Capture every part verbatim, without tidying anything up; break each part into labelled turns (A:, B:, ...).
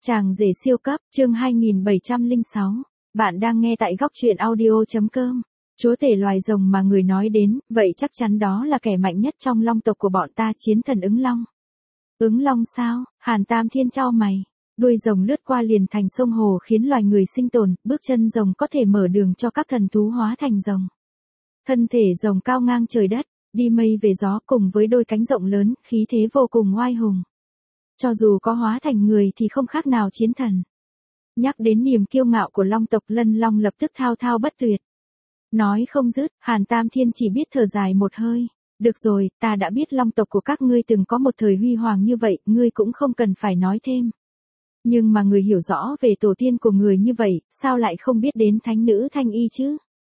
A: Chàng rể siêu cấp, chương hai nghìn bảy trăm lẻ sáu. Bạn đang nghe tại góc truyện audio chấm com. Chúa tể loài rồng mà người nói đến, vậy chắc chắn đó là kẻ mạnh nhất trong long tộc của bọn ta, chiến thần ứng long. Ứng long sao? Hàn Tam Thiên chau mày. Đuôi rồng lướt qua liền thành sông hồ khiến loài người sinh tồn, bước chân rồng có thể mở đường cho các thần thú hóa thành rồng. Thân thể rồng cao ngang trời đất, đi mây về gió cùng với đôi cánh rộng lớn, khí thế vô cùng oai hùng. Cho dù có hóa thành người thì không khác nào chiến thần. Nhắc đến niềm kiêu ngạo của long tộc, Lân Long lập tức thao thao bất tuyệt. Nói không dứt, Hàn Tam Thiên chỉ biết thở dài một hơi. Được rồi, ta đã biết long tộc của các ngươi từng có một thời huy hoàng như vậy, ngươi cũng không cần phải nói thêm. Nhưng mà người hiểu rõ về tổ tiên của người như vậy, sao lại không biết đến thánh nữ Thanh Y chứ?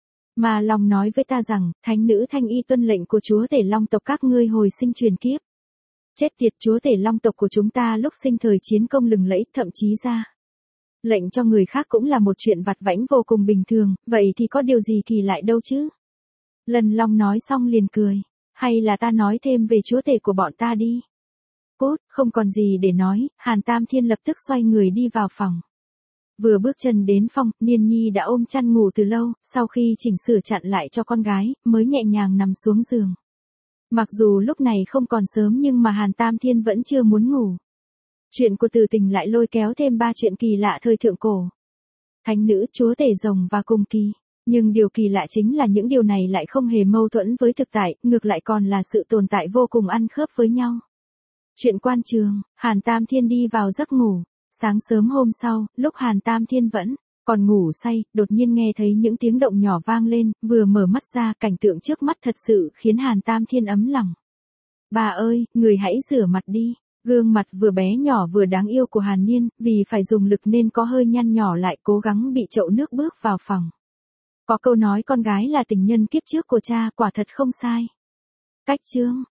A: Mà Long nói với ta rằng, thánh nữ Thanh Y tuân lệnh của chúa tể long tộc các ngươi hồi sinh truyền kiếp. Chết tiệt, chúa tể long tộc của chúng ta lúc sinh thời chiến công lừng lẫy, thậm chí ra lệnh cho người khác cũng là một chuyện vặt vãnh vô cùng bình thường, vậy thì có điều gì kỳ lạ đâu chứ? Lân Long nói xong liền cười, hay là ta nói thêm về chúa tể của bọn ta đi. Cốt, không còn gì để nói, Hàn Tam Thiên lập tức xoay người đi vào phòng. Vừa bước chân đến phòng, Niên Nhi đã ôm chăn ngủ từ lâu, sau khi chỉnh sửa chặn lại cho con gái, mới nhẹ nhàng nằm xuống giường. Mặc dù lúc này không còn sớm nhưng mà Hàn Tam Thiên vẫn chưa muốn ngủ. Chuyện của Từ Tình lại lôi kéo thêm ba chuyện kỳ lạ thời thượng cổ. Thánh nữ, chúa tể rồng và cung kỳ. Nhưng điều kỳ lạ chính là những điều này lại không hề mâu thuẫn với thực tại, ngược lại còn là sự tồn tại vô cùng ăn khớp với nhau. Chuyện quan trường, Hàn Tam Thiên đi vào giấc ngủ. Sáng sớm hôm sau, lúc Hàn Tam Thiên vẫn còn ngủ say, đột nhiên nghe thấy những tiếng động nhỏ vang lên, vừa mở mắt ra, cảnh tượng trước mắt thật sự khiến Hàn Tam Thiên ấm lòng. Bà ơi, người hãy rửa mặt đi. Gương mặt vừa bé nhỏ vừa đáng yêu của Hàn Niên, vì phải dùng lực nên có hơi nhăn nhỏ lại, cố gắng bị chậu nước bước vào phòng. Có câu nói con gái là tình nhân kiếp trước của cha, quả thật không sai. Cách chương,